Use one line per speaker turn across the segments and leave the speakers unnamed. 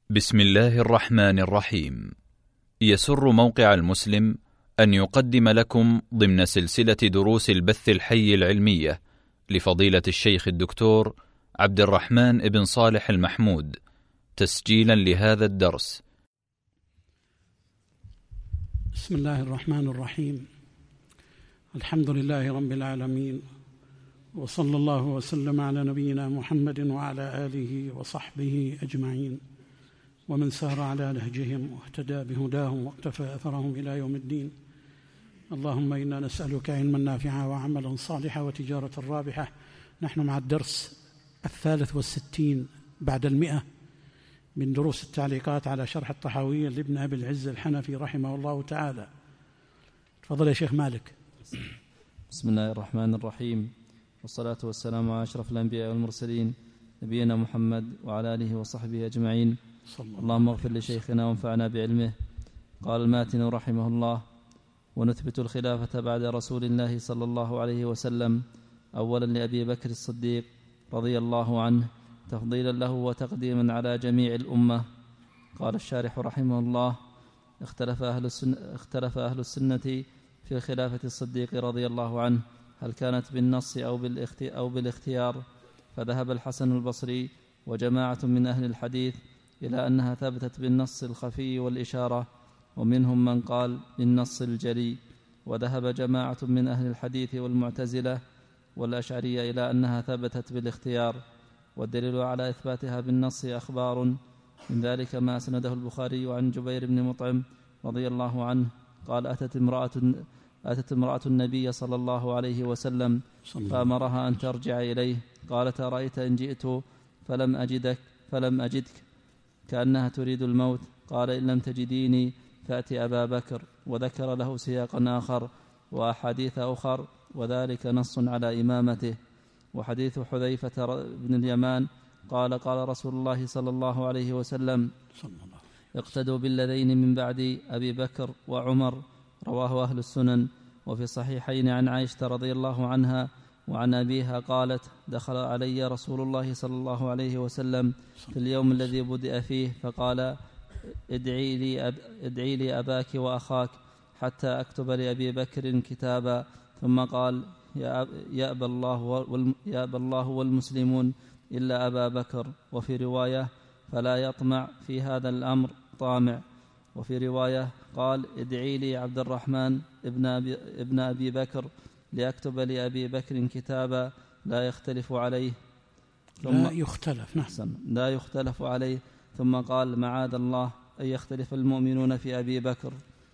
بسم الله الرحمن الرحيم. يسر موقع المسلم أن يقدم لكم ضمن سلسلة دروس البث الحي العلمية لفضيلة الشيخ الدكتور عبد الرحمن بن صالح المحمود تسجيلا لهذا الدرس.
بسم الله الرحمن الرحيم. الحمد لله رب العالمين، وصلى الله وسلم على نبينا محمد وعلى آله وصحبه أجمعين، ومن سار على نهجهم واهتدى بهداهم واقتفى أثرهم إلى يوم الدين. اللهم إنا نسألك علما نافعا وعملا صالحا وتجارة رابحة. نحن مع الدرس 63 بعد 100 من دروس التعليقات على شرح الطحاوية لابن أبي العز الحنفي رحمه الله تعالى. تفضل يا شيخ مالك.
بسم الله الرحمن الرحيم، والصلاة والسلام على أشرف الأنبياء والمرسلين نبينا محمد وعلى آله وصحبه أجمعين. اللهم اغفر لشيخنا وانفعنا بعلمه. قال الماتن رحمه الله: ونثبت الخلافة بعد رسول الله صلى الله عليه وسلم أولا لأبي بكر الصديق رضي الله عنه تفضيلا له وتقديما على جميع الأمة. قال الشارح رحمه الله: اختلف أهل السنة في خلافة الصديق رضي الله عنه، هل كانت بالنص أو بالاختيار؟ فذهب الحسن البصري وجماعة من أهل الحديث إلى أنها ثبتت بالنص الخفي والإشارة، ومنهم من قال بالنص الجلي. وذهب جماعة من أهل الحديث والمعتزلة والأشعرية إلى أنها ثبتت بالاختيار. والدليل على إثباتها بالنص أخبار، من ذلك ما أسنده البخاري عن جبير بن مطعم رضي الله عنه قال: أتت امرأة النبي صلى الله عليه وسلم فأمرها أن ترجع إليه، قالت: أرأيت إن جئت فلم أجدك كأنها تريد الموت؟ قال: إن لم تجديني فأتي أبا بكر. وذكر له سياقا آخر وأحاديث أخر، وذلك نص على إمامته. وحديث حذيفة بن اليمان قال: قال رسول الله صلى الله عليه وسلم: اقتدوا بالذين من بعد أبي بكر وعمر، رواه أهل السنن. وفي الصحيحين عن عائشة رضي الله عنها وعن أبيها قالت: دخل علي رسول الله صلى الله عليه وسلم في اليوم الذي بدأ فيه فقال: ادعي لي أباك وأخاك حتى أكتب لأبي بكر كتابا. ثم قال: يأبى الله والمسلمون إلا أبا بكر. وفي رواية: فلا يطمع في هذا الأمر طامع. وفي رواية قال: ادعي لي عبد الرحمن ابن أبي بكر ليكتب لأبي بكر كتابا لا يختلف عليه. لا يختلف عليه. ثم قال: معاذ الله أن يختلف المؤمنون في أبي بكر.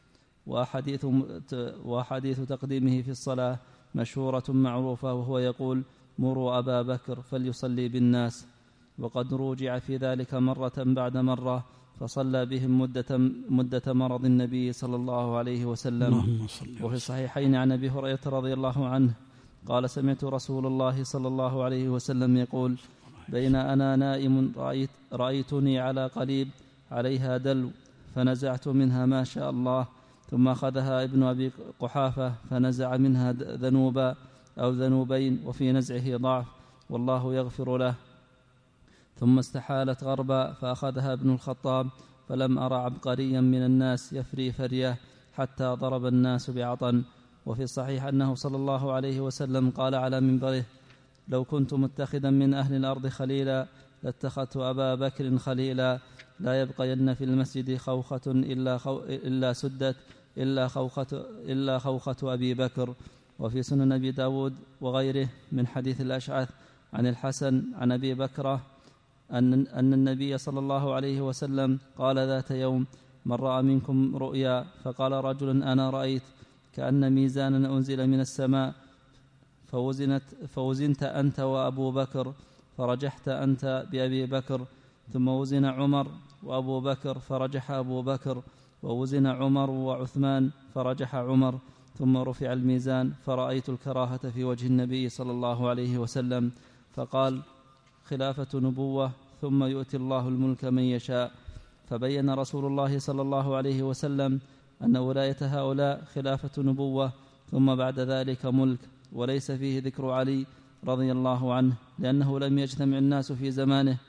وأحاديث تقديمه في الصلاة مشهورة معروفة، وهو يقول: مروا أبا بكر فليصلي بالناس. وقد روجع في ذلك مرة بعد مرة، فصلى بهم مدة مرض النبي صلى الله عليه وسلم. وفي الصحيحين عن أبي هريرة رضي الله عنه قال: سمعت رسول الله صلى الله عليه وسلم يقول: بين أنا نائم رأيتني على قليب عليها دلو، فنزعت منها ما شاء الله، ثم أخذها ابن أبي قحافة فنزع منها ذنوبا أو ذنوبين، وفي نزعه ضعف، والله يغفر له. ثم استحالت غربا فأخذها ابن الخطاب، فلم أرى عبقريا من الناس يفري فريه حتى ضرب الناس بعطن. وفي الصحيح أنه صلى الله عليه وسلم قال على منبره: لو كنت متخذا من أهل الأرض خليلا لاتخذت أبا بكر خليلا، لا يبقين في المسجد خوخة إلا سدت إلا خوخة أبي بكر. وفي سنن أبي داود وغيره من حديث الأشعث عن الحسن عن أبي بكرة أن النبي صلى الله عليه وسلم قال ذات يوم: من رأى منكم رؤيا؟ فقال رجل: أنا رأيت كأن ميزانا أنزل من السماء فوزنت أنت وأبو بكر، فرجحت أنت بأبي بكر، ثم وزن عمر وأبو بكر فرجح أبو بكر، ووزن عمر وعثمان فرجح عمر، ثم رفع الميزان، فرأيت الكراهة في وجه النبي صلى الله عليه وسلم، فقال: خلافة نبوة، ثم يؤتي الله الملك من يشاء. فبين رسول الله صلى الله عليه وسلم أن ولاية هؤلاء خلافة نبوة، ثم بعد ذلك ملك، وليس فيه ذكر علي رضي الله عنه، لأنه لم يجتمع الناس في زمانه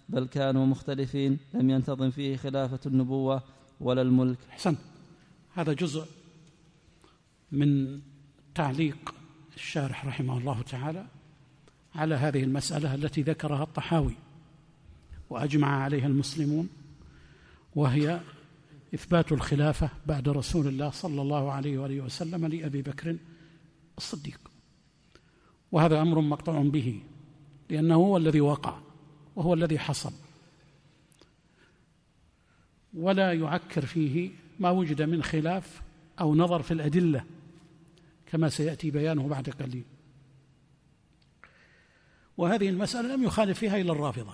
بل كانوا مختلفين، لم ينتظم فيه خلافة النبوة ولا الملك.
أحسن. هذا جزء من تعليق الشارح رحمه الله تعالى على هذه المسألة التي ذكرها الطحاوي وأجمع عليها المسلمون، وهي إثبات الخلافة بعد رسول الله صلى الله عليه وآله وسلم لأبي بكر الصديق. وهذا أمر مقطوع به، لأنه هو الذي وقع وهو الذي حصل، ولا يعكر فيه ما وجد من خلاف أو نظر في الأدلة كما سيأتي بيانه بعد قليل. وهذه المسألة لم يخالف فيها إلا الرافضة،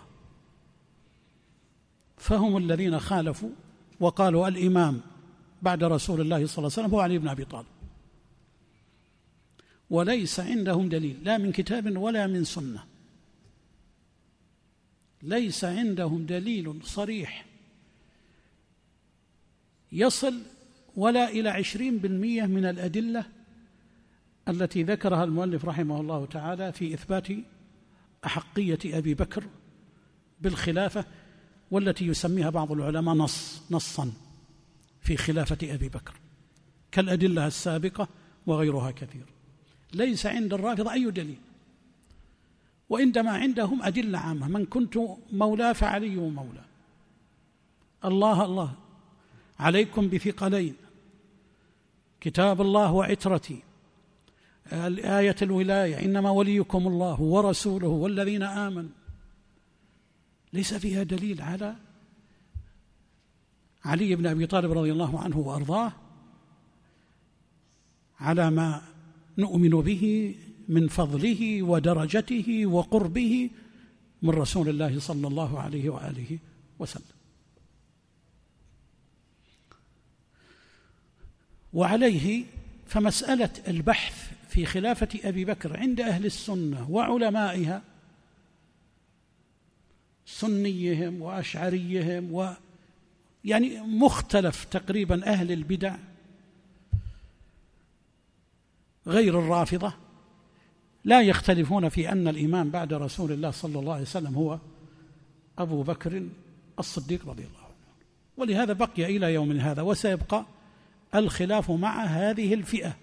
فهم الذين خالفوا وقالوا الإمام بعد رسول الله صلى الله عليه وسلم هو علي بن أبي طالب، وليس عندهم دليل لا من كتاب ولا من سنة، ليس عندهم دليل صريح يصل ولا إلى 20% من الأدلة التي ذكرها المؤلف رحمه الله تعالى في إثبات أحقية أبي بكر بالخلافة، والتي يسميها بعض العلماء نصا في خلافة أبي بكر كالأدلة السابقة وغيرها كثير. ليس عند الرافضة أي دليل، وعندما عندهم أدلة عامة: من كنت مولاه فعلي مولاه، الله عليكم بثقلين، كتاب الله وعترتي، آية الولاية، إنما وليكم الله ورسوله والذين آمنوا. ليس فيها دليل على علي بن أبي طالب رضي الله عنه وأرضاه على ما نؤمن به من فضله ودرجته وقربه من رسول الله صلى الله عليه وآله وسلم. وعليه فمسألة البحث في خلافة أبي بكر عند أهل السنة وعلمائها، سنيهم وأشعريهم يعني مختلف تقريبا أهل البدع غير الرافضة، لا يختلفون في أن الإمام بعد رسول الله صلى الله عليه وسلم هو أبو بكر الصديق رضي الله عنه. ولهذا بقي إلى يوم هذا وسيبقى الخلاف مع هذه الفئة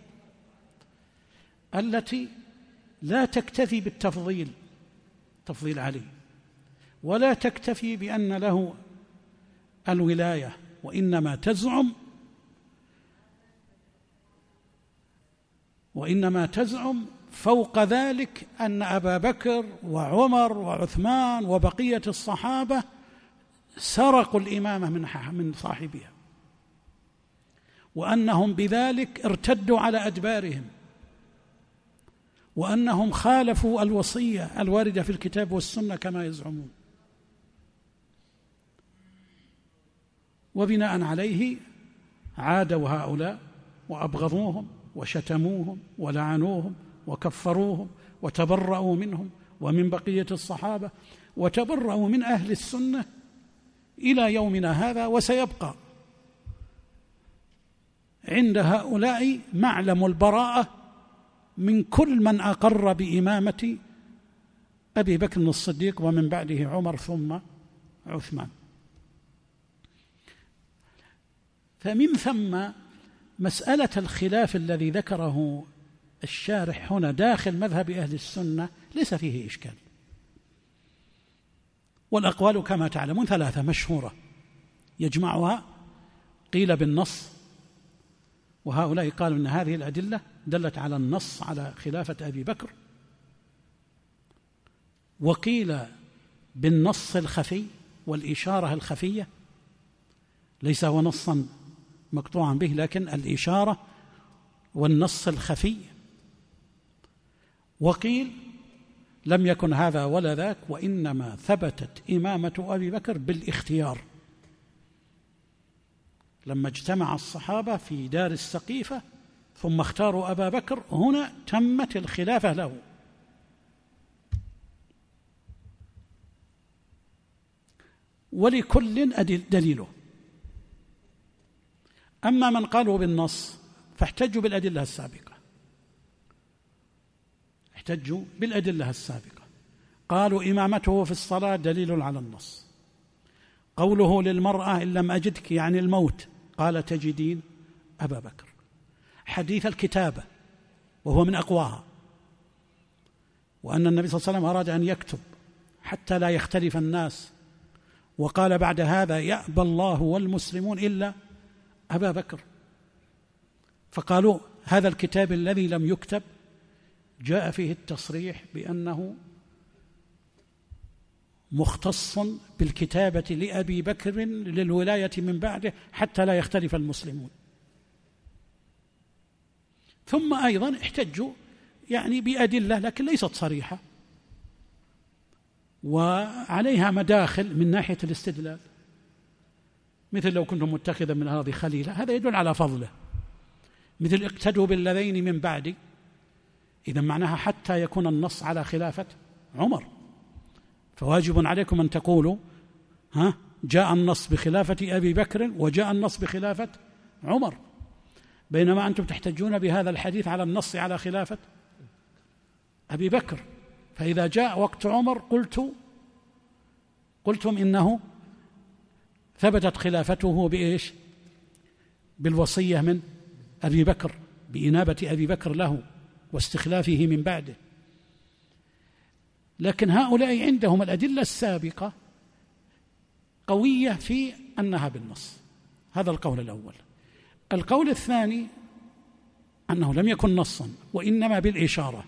التي لا تكتفي بالتفضيل، تفضيل علي، ولا تكتفي بأن له الولاية، وإنما تزعم فوق ذلك أن أبا بكر وعمر وعثمان وبقية الصحابة سرقوا الإمامة من صاحبها، وأنهم بذلك ارتدوا على أدبارهم، وأنهم خالفوا الوصية الواردة في الكتاب والسنة كما يزعمون. وبناء عليه عادوا هؤلاء وأبغضوهم وشتموهم ولعنوهم وكفروهم وتبرأوا منهم ومن بقية الصحابة، وتبرأوا من أهل السنة إلى يومنا هذا. وسيبقى عند هؤلاء معلم البراءة من كل من أقر بإمامة أبي بكر الصديق ومن بعده عمر ثم عثمان. فمن ثم مسألة الخلاف الذي ذكره الشارح هنا داخل مذهب أهل السنة ليس فيه إشكال، والأقوال كما تعلمون 3 مشهورة يجمعها قيل بالنص، وهؤلاء قالوا أن هذه الأدلة دلت على النص على خلافة أبي بكر، وقيل بالنص الخفي والإشارة الخفية، ليس هو نصا مقطوعا به لكن الإشارة والنص الخفي، وقيل لم يكن هذا ولا ذاك، وإنما ثبتت إمامة أبي بكر بالاختيار، لما اجتمع الصحابة في دار السقيفة ثم اختاروا أبا بكر، هنا تمت الخلافة له. ولكل دليله. أما من قالوا بالنص فاحتجوا بالأدلة السابقة، قالوا إمامته في الصلاة دليل على النص. قوله للمرأة إن لم أجدك يعني الموت، قال تجدين أبا بكر. حديث الكتابة وهو من أقواها، وأن النبي صلى الله عليه وسلم أراد أن يكتب حتى لا يختلف الناس، وقال بعد هذا يأبى الله والمسلمون إلا أبا بكر. فقالوا هذا الكتاب الذي لم يكتب جاء فيه التصريح بأنه مختص بالكتابة لأبي بكر للولاية من بعده حتى لا يختلف المسلمون. ثم أيضا احتجوا يعني بأدلة لكن ليست صريحة وعليها مداخل من ناحية الاستدلال، مثل لو كنتم متخذا من هذه خليلة، هذا يدل على فضله. مثل اقتدوا بالذين من بعدي، إذا معناها حتى يكون النص على خلافة عمر، فواجب عليكم أن تقولوا جاء النص بخلافة أبي بكر وجاء النص بخلافة عمر، بينما أنتم تحتجون بهذا الحديث على النص على خلافة أبي بكر. فإذا جاء وقت عمر قلتم إنه ثبتت خلافته بإيش؟ بالوصية من أبي بكر، بإنابة أبي بكر له واستخلافه من بعده. لكن هؤلاء عندهم الأدلة السابقة قوية في أنها بالنص. هذا القول الأول. القول الثاني أنه لم يكن نصا وإنما بالإشارة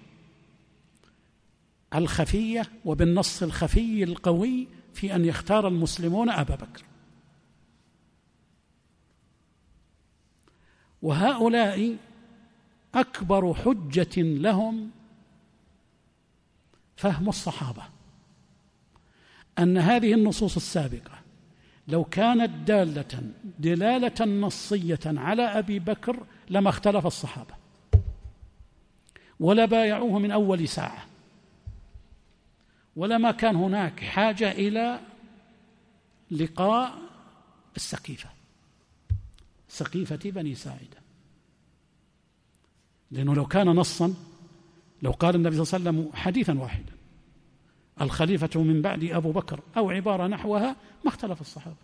الخفية وبالنص الخفي القوي في أن يختار المسلمون أبا بكر. وهؤلاء أكبر حجة لهم فهم الصحابة، أن هذه النصوص السابقة لو كانت دلالة نصية على أبي بكر لما اختلف الصحابة ولا بايعوه من أول ساعة، ولما كان هناك حاجة إلى لقاء سقيفة بني ساعدة. لأنه لو كان نصا، لو قال النبي صلى الله عليه وسلم حديثا واحدا الخليفة من بعد أبو بكر أو عبارة نحوها ما اختلف الصحابة.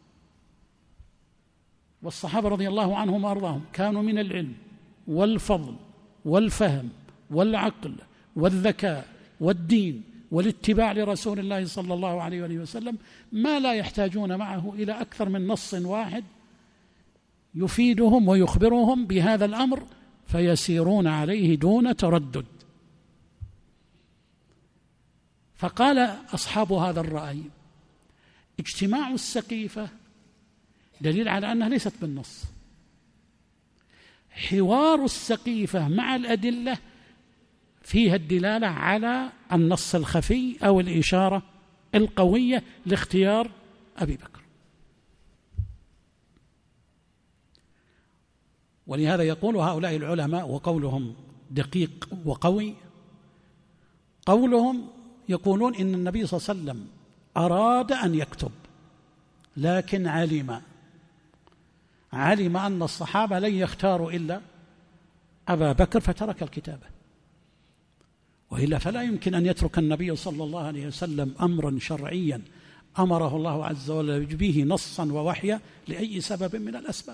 والصحابة رضي الله عنهم وأرضاهم كانوا من العلم والفضل والفهم والعقل والذكاء والدين والاتباع لرسول الله صلى الله عليه وآله وسلم ما لا يحتاجون معه إلى أكثر من نص واحد يفيدهم ويخبرهم بهذا الأمر فيسيرون عليه دون تردد. فقال أصحاب هذا الرأي اجتماع السقيفة دليل على أنها ليست بالنص. حوار السقيفة مع الأدلة فيها الدلالة على النص الخفي أو الإشارة القوية لاختيار أبي بكر. ولهذا يقول هؤلاء العلماء وقولهم دقيق وقوي، قولهم يقولون إن النبي صلى الله عليه وسلم أراد أن يكتب لكن علم أن الصحابة لن يختاروا إلا أبا بكر فترك الكتابة، وإلا فلا يمكن أن يترك النبي صلى الله عليه وسلم أمرا شرعيا أمره الله عز وجل به نصا ووحيا لأي سبب من الأسباب،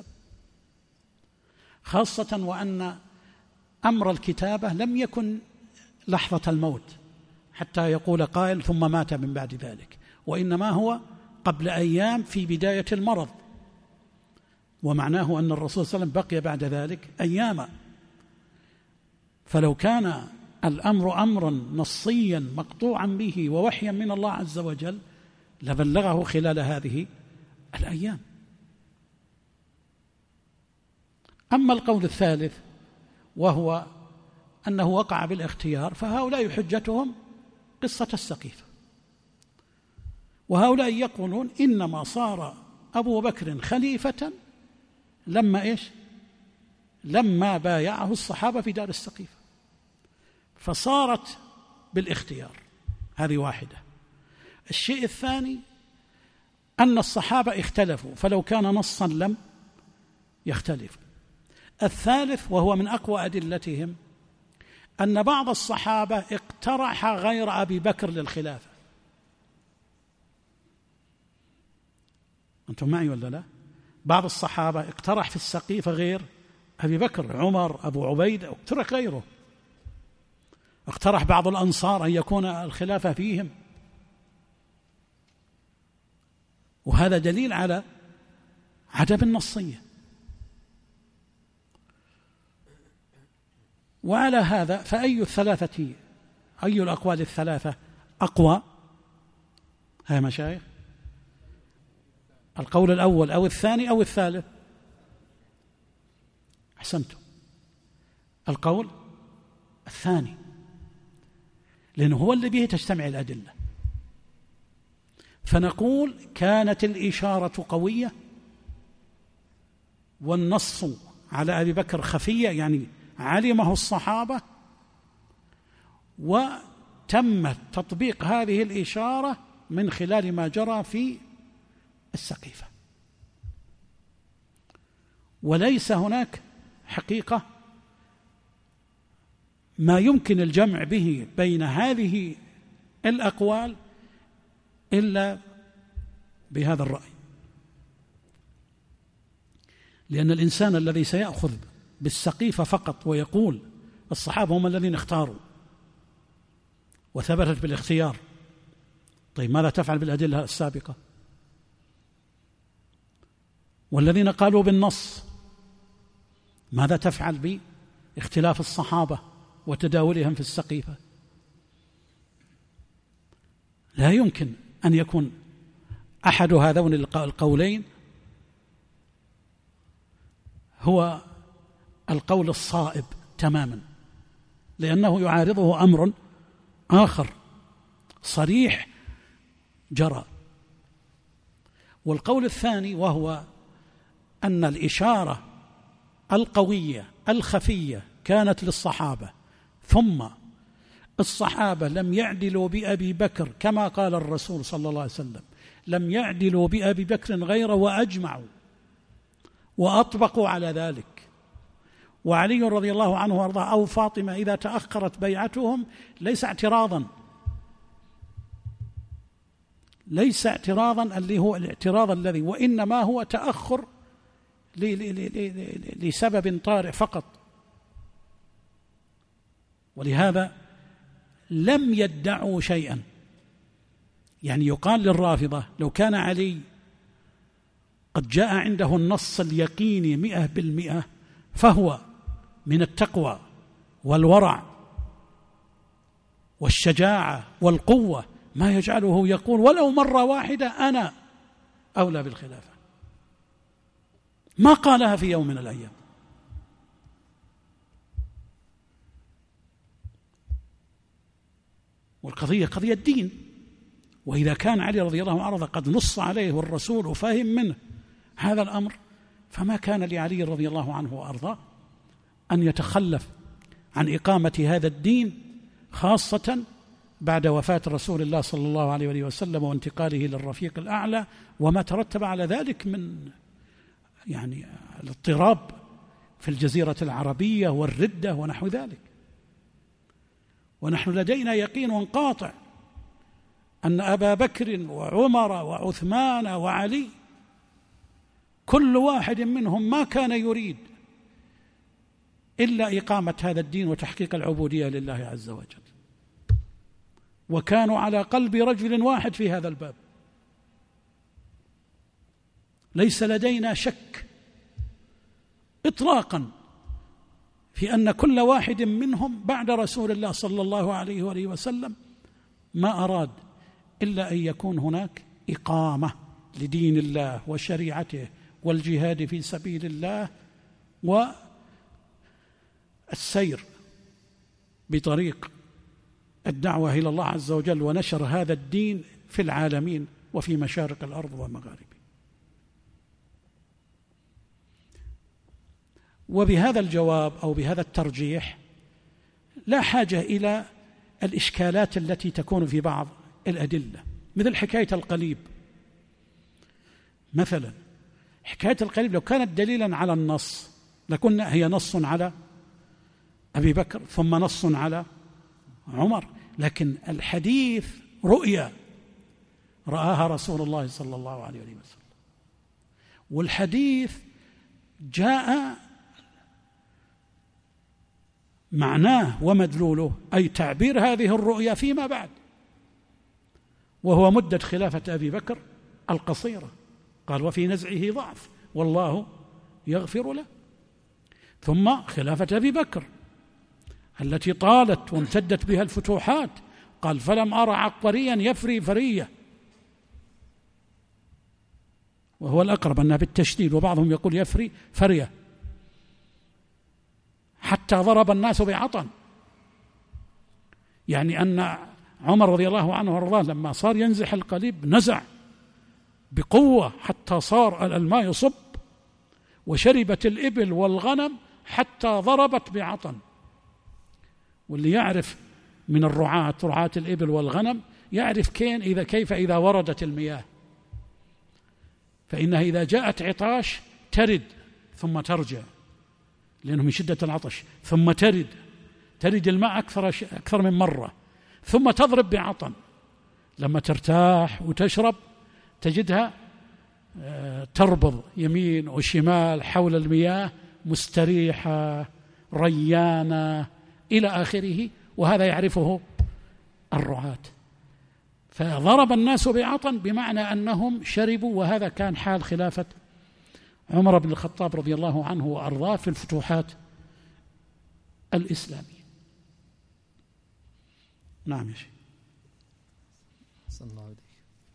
خاصة وأن أمر الكتابة لم يكن لحظة الموت حتى يقول قائل ثم مات من بعد ذلك، وإنما هو قبل أيام في بداية المرض، ومعناه أن الرسول صلى الله عليه وسلم بقي بعد ذلك أياما. فلو كان الأمر أمرا نصيا مقطوعا به ووحيا من الله عز وجل لبلغه خلال هذه الأيام. أما القول الثالث وهو أنه وقع بالاختيار فهؤلاء حجتهم قصة السقيفة، وهؤلاء يقولون إنما صار أبو بكر خليفة لما بايعه الصحابة في دار السقيفة، فصارت بالاختيار. هذه واحدة. الشيء الثاني أن الصحابة اختلفوا، فلو كان نصا لم يختلفوا. الثالث وهو من أقوى أدلتهم أن بعض الصحابة اقترح غير أبي بكر للخلافة، أنتم معي ولا لا؟ بعض الصحابة اقترح في السقيفة غير أبي بكر، عمر، أبو عبيدة، اقترح غيره. اقترح بعض الأنصار أن يكون الخلافة فيهم، وهذا دليل على عدم النصية. وعلى هذا فأي الأقوال الثلاثة أقوى؟ ها مشايخ، القول الأول أو الثاني أو الثالث؟ أحسنتم، القول الثاني، لأنه هو اللي به تجتمع الأدلة. فنقول كانت الإشارة قوية والنص على أبي بكر خفية، يعني علمه الصحابة وتم تطبيق هذه الإشارة من خلال ما جرى في السقيفة. وليس هناك حقيقة ما يمكن الجمع به بين هذه الأقوال إلا بهذا الرأي، لأن الإنسان الذي سيأخذ بالسقيفة فقط ويقول الصحابة هم الذين اختاروا وثبتت بالاختيار، طيب ماذا تفعل بالأدلة السابقة؟ والذين قالوا بالنص ماذا تفعل باختلاف الصحابة وتداولهم في السقيفة؟ لا يمكن أن يكون أحد هذين القولين هو القول الصائب تماما، لأنه يعارضه أمر آخر صريح جرى. والقول الثاني وهو أن الإشارة القوية الخفية كانت للصحابة، ثم الصحابة لم يعدلوا بأبي بكر كما قال الرسول صلى الله عليه وسلم، لم يعدلوا بأبي بكر غيره، وأجمعوا وأطبقوا على ذلك. وعلي رضي الله عنه وارضاه أو فاطمة إذا تأخرت بيعتهم ليس اعتراضا اللي هو الاعتراض الذي، وإنما هو تأخر لسبب طارئ فقط. ولهذا لم يدعوا شيئا. يعني يقال للرافضة لو كان علي قد جاء عنده النص اليقيني 100% فهو من التقوى والورع والشجاعة والقوة ما يجعله يقول ولو مرة واحدة أنا أولى بالخلافة، ما قالها في يوم من الأيام. والقضية قضية الدين، وإذا كان علي رضي الله عنه قد نص عليه والرسول وفهم منه هذا الأمر، فما كان لعلي رضي الله عنه وأرضاه أن يتخلف عن إقامة هذا الدين، خاصة بعد وفاة رسول الله صلى الله عليه وسلم وانتقاله للرفيق الأعلى، وما ترتب على ذلك من يعني الاضطراب في الجزيرة العربية والردة ونحو ذلك. ونحن لدينا يقين قاطع أن أبا بكر وعمر وعثمان وعلي كل واحد منهم ما كان يريد إلا إقامة هذا الدين وتحقيق العبودية لله عز وجل، وكانوا على قلب رجل واحد في هذا الباب. ليس لدينا شك إطلاقا في أن كل واحد منهم بعد رسول الله صلى الله عليه وآله وسلم ما أراد إلا أن يكون هناك إقامة لدين الله وشريعته والجهاد في سبيل الله والسير بطريق الدعوة إلى الله عز وجل ونشر هذا الدين في العالمين وفي مشارق الأرض ومغاربها. وبهذا الجواب أو بهذا الترجيح لا حاجة إلى الإشكالات التي تكون في بعض الأدلة، مثل حكاية القليب مثلا. حكاية القليب لو كانت دليلا على النص لكنا هي نص على أبي بكر ثم نص على عمر، لكن الحديث رؤيا رآها رسول الله صلى الله عليه وسلم، والحديث جاء معناه ومدلوله أي تعبير هذه الرؤيا فيما بعد، وهو مدة خلافة أبي بكر القصيرة. قال وفي نزعه ضعف والله يغفر له. ثم خلافة أبي بكر التي طالت وامتدت بها الفتوحات، قال فلم أرى عبقريا يفري فرية، وهو الأقرب أنها بالتشديد، وبعضهم يقول يفري فرية، حتى ضرب الناس بعطن. يعني أن عمر رضي الله عنه وارضاه لما صار ينزح القليب نزع بقوة حتى صار الماء يصب، وشربت الإبل والغنم حتى ضربت بعطن. واللي يعرف من رعاة الإبل والغنم يعرف كيف إذا وردت المياه، فإنها إذا جاءت عطاش ترد ثم ترجع، لأنه من شدة العطش، ثم ترد الماء أكثر من مرة، ثم تضرب بعطن. لما ترتاح وتشرب تجدها تربض يمين وشمال حول المياه مستريحة ريانة إلى آخره، وهذا يعرفه الرعاة. فضرب الناس بعطن بمعنى أنهم شربوا، وهذا كان حال خلافة عمر بن الخطاب رضي الله عنه وأرضاه في الفتوحات الإسلامية. نعم يا شيخ.
صلى الله عليه.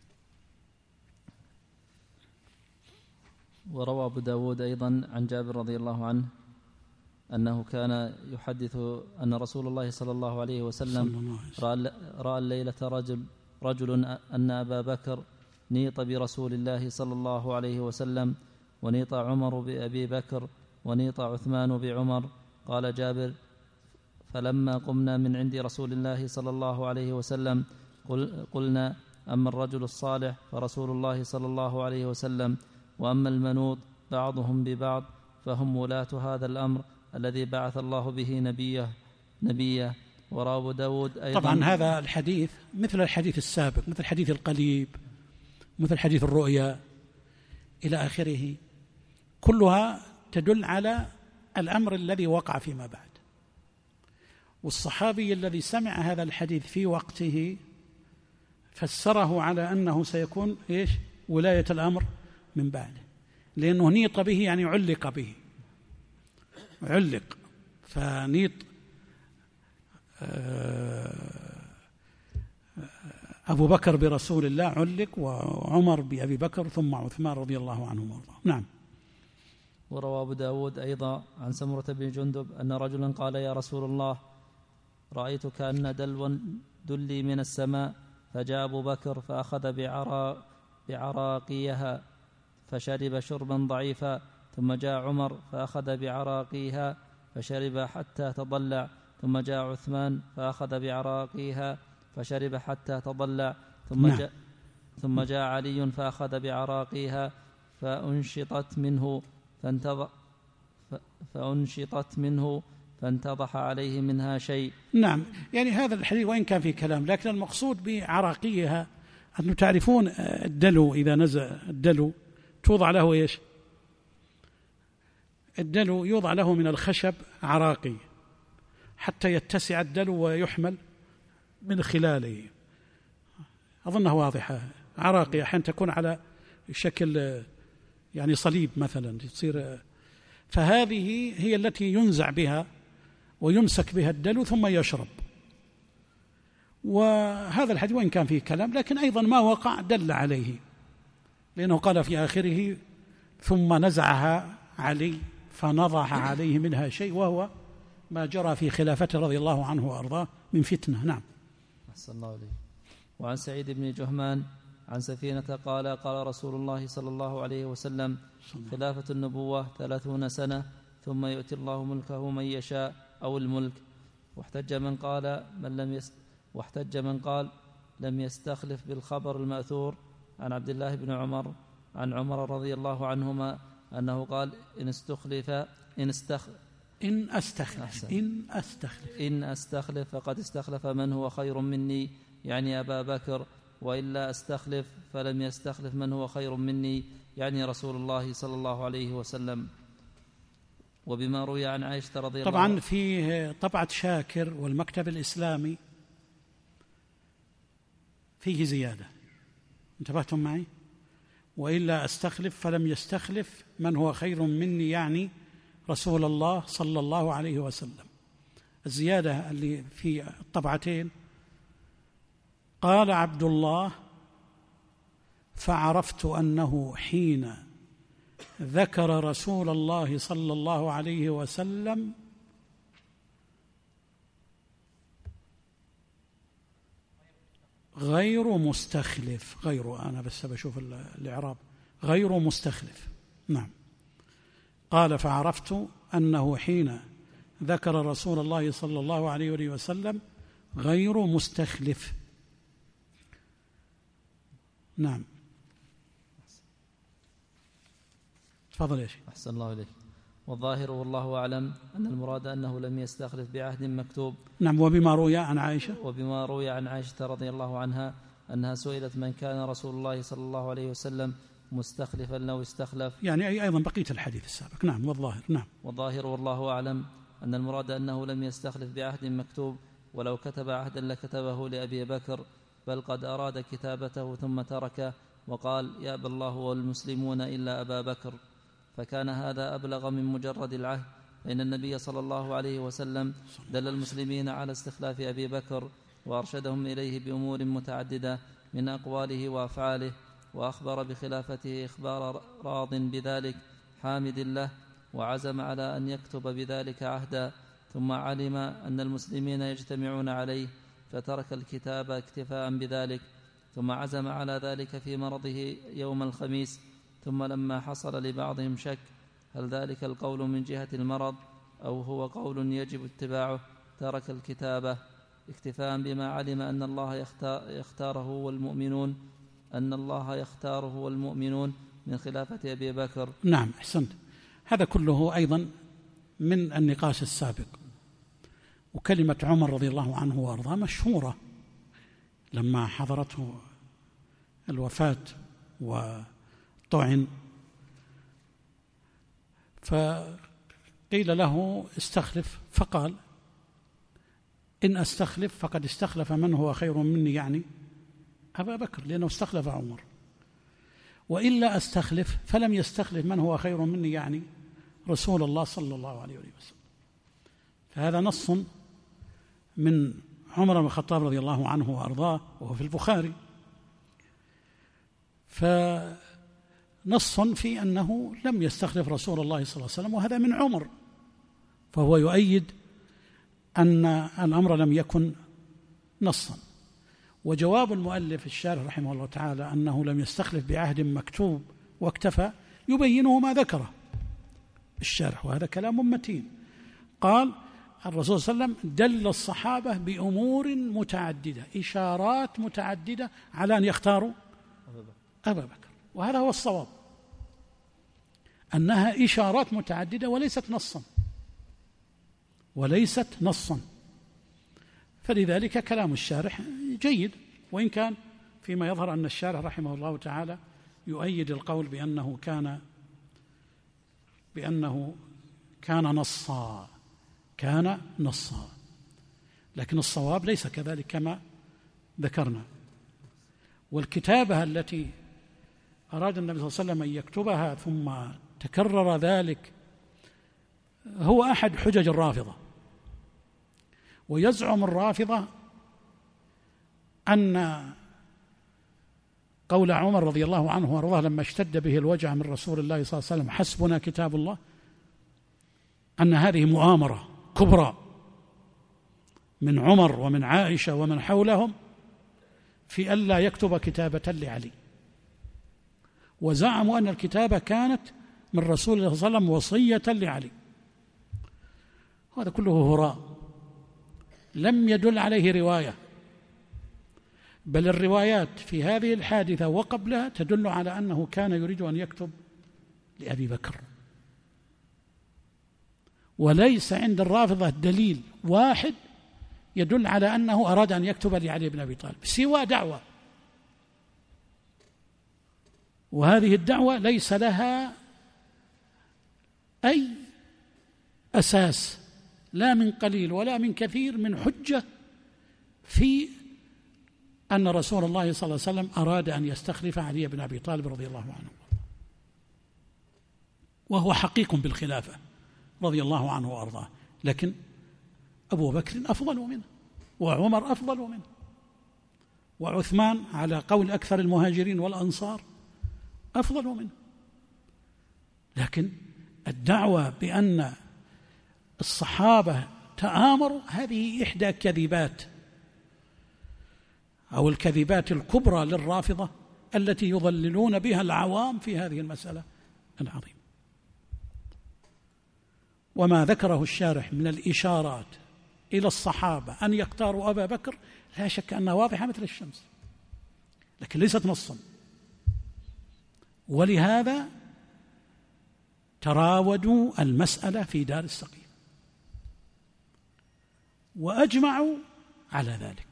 وروى أبو داود أيضا عن جابر رضي الله عنه أنه كان يحدث أن رسول الله صلى الله عليه وسلم رأى الليلة رجل أن أبا بكر نيط برسول الله صلى الله عليه وسلم، ونيط عمر بأبي بكر، ونيط عثمان بعمر. قال جابر فلما قمنا من عند رسول الله صلى الله عليه وسلم قلنا أما الرجل الصالح فرسول الله صلى الله عليه وسلم، وأما المنوط بعضهم ببعض فهم ولاة هذا الأمر الذي بعث الله به نبيه. وروى أبو داود أيضا.
طبعا هذا الحديث مثل الحديث السابق، مثل حديث القليب، مثل حديث الرؤيا إلى آخره، كلها تدل على الأمر الذي وقع فيما بعد. والصحابي الذي سمع هذا الحديث في وقته فسره على أنه سيكون ولاية الأمر من بعده، لأنه نيط به يعني علق به، علق. فنيط أبو بكر برسول الله علق، وعمر بأبي بكر، ثم عثمان رضي الله عنهم وارضاه. نعم.
وروى أبو داود أيضا عن سمرة بن جندب أن رجلا قال يا رسول الله رأيت كأن دلوا دلي من السماء، فجاء أبو بكر فأخذ بعراقيها فشرب شربا ضعيفا، ثم جاء عمر فأخذ بعراقيها فشرب حتى تضلع، ثم جاء عثمان فأخذ بعراقيها فشرب حتى تضلع، ثم جاء علي فأخذ بعراقيها فأنشطت منه فانتضح عليه منها شيء.
نعم، يعني هذا الحديث وإن كان فيه كلام، لكن المقصود بعراقيها أنه تعرفون الدلو إذا نزل الدلو توضع له الدلو يوضع له من الخشب عراقي حتى يتسع الدلو ويحمل من خلاله. أظنها واضحة. عراقي أحيانا تكون على شكل يعني صليب مثلا تصير، فهذه هي التي ينزع بها ويمسك بها الدلو ثم يشرب. وهذا الحديث وإن كان فيه كلام لكن أيضا ما وقع دل عليه، لأنه قال في آخره ثم نزعها علي فنضح عليه منها شيء، وهو ما جرى في خلافته رضي الله عنه وأرضاه من فتنة. نعم.
أحسن الله عليه. وعن سعيد بن جهمان عن سفينة قال قال رسول الله صلى الله عليه وسلم خلافة النبوة 30 سنة ثم يؤتي الله ملكه من يشاء أو الملك. واحتج من قال لم يستخلف بالخبر المأثور عن عبد الله بن عمر عن عمر رضي الله عنهما أنه قال إن أستخلف فقد استخلف من هو خير مني، يعني أبا بكر، وإلا أستخلف فلم يستخلف من هو خير مني، يعني رسول الله صلى الله عليه وسلم. وبما روي عن عائشة رضي الله عنها.
طبعا فيه طبعة شاكر والمكتب الإسلامي فيه زيادة، انتبهتم معي؟ وإلا أستخلف فلم يستخلف من هو خير مني، يعني رسول الله صلى الله عليه وسلم. الزيادة اللي في الطبعتين: قال عبد الله: فعرفت أنه حين ذكر رسول الله صلى الله عليه وسلم غير مستخلف. غير، أنا بس بشوف الإعراب، غير مستخلف. نعم، قال: فعرفت أنه حين ذكر رسول الله صلى الله عليه وسلم غير مستخلف. نعم، تفضل يا شيخ.
أحسن الله إليك. والظاهر والله أعلم أن المراد أنه لم يستخلف بعهد مكتوب.
نعم. وبما روي عن عائشة،
وبما روي عن عائشة رضي الله عنها أنها سئلت: من كان رسول الله صلى الله عليه وسلم مستخلفا لو استخلف،
يعني أيضا بقية الحديث السابق. نعم. والظاهر. نعم.
والظاهر والله أعلم أن المراد أنه لم يستخلف بعهد مكتوب، ولو كتب عهدا لكتبه لأبي بكر، بل قد أراد كتابته ثم تركه وقال: يأبى الله والمسلمون إلا أبا بكر. فكان هذا أبلغ من مجرد العهد، فإن النبي صلى الله عليه وسلم دل المسلمين على استخلاف أبي بكر وأرشدهم إليه بأمور متعددة من أقواله وأفعاله، وأخبر بخلافته إخبار راض بذلك حامد له، وعزم على أن يكتب بذلك عهدا، ثم علم أن المسلمين يجتمعون عليه فترك الكتاب اكتفاء بذلك، ثم عزم على ذلك في مرضه يوم الخميس. ثم لما حصل لبعضهم شك هل ذلك القول من جهة المرض أو هو قول يجب اتباعه، ترك الكتابة اكتفاء بما علم أن الله يختاره والمؤمنون من خلافة أبي بكر.
نعم، أحسنت. هذا كله أيضا من النقاش السابق. وكلمة عمر رضي الله عنه وأرضاه مشهورة لما حضرته الوفاة وطعن، فقيل له: استخلف، فقال: إن أستخلف فقد استخلف من هو خير مني، يعني أبا بكر، لأنه استخلف عمر. وإلا أستخلف فلم يستخلف من هو خير مني، يعني رسول الله صلى الله عليه وسلم. فهذا نص من عمر بن الخطاب رضي الله عنه وأرضاه، وهو في البخاري، فنص في أنه لم يستخلف رسول الله صلى الله عليه وسلم، وهذا من عمر، فهو يؤيد أن الأمر لم يكن نصا. وجواب المؤلف الشارح رحمه الله تعالى أنه لم يستخلف بعهد مكتوب واكتفى يبينه ما ذكره الشارح، وهذا كلام متين. قال: الرسول صلى الله عليه وسلم دل الصحابة بأمور متعددة، إشارات متعددة على أن يختاروا أبا بكر، وهذا هو الصواب، أنها إشارات متعددة وليست نصا. فلذلك كلام الشارح جيد، وإن كان فيما يظهر أن الشارح رحمه الله تعالى يؤيد القول بأنه كان نصا، لكن الصواب ليس كذلك كما ذكرنا. والكتابة التي أراد النبي صلى الله عليه وسلم أن يكتبها ثم تكرر ذلك هو أحد حجج الرافضة. ويزعم الرافضة أن قول عمر رضي الله عنه وارضاه لما اشتد به الوجع من رسول الله صلى الله عليه وسلم: حسبنا كتاب الله، أن هذه مؤامرة كبرى من عمر ومن عائشة ومن حولهم في ألا يكتب كتابة لعلي. وزعموا أن الكتابة كانت من رسول الله صلى الله عليه وسلم وصية لعلي. هذا كله هراء لم يدل عليه رواية، بل الروايات في هذه الحادثة وقبلها تدل على أنه كان يريد أن يكتب لأبي بكر، وليس عند الرافضة دليل واحد يدل على أنه أراد أن يكتب لعلي بن أبي طالب، سوى دعوة وهذه الدعوة ليس لها أي أساس لا من قليل ولا من كثير من حجة في أن رسول الله صلى الله عليه وسلم أراد أن يستخلف علي بن أبي طالب رضي الله عنه، وهو حقيق بالخلافة رضي الله عنه وأرضاه، لكن أبو بكر أفضل منه، وعمر أفضل منه، وعثمان على قول أكثر المهاجرين والأنصار أفضل منه. لكن الدعوة بأن الصحابة تآمروا هذه إحدى كذبات أو الكذبات الكبرى للرافضة التي يضللون بها العوام في هذه المسألة العظيمة. وما ذكره الشارح من الإشارات إلى الصحابة أن يختاروا أبا بكر لا شك أنها واضحة مثل الشمس، لكن ليست نصا، ولهذا تراودوا المسألة في دار السقيف وأجمعوا على ذلك.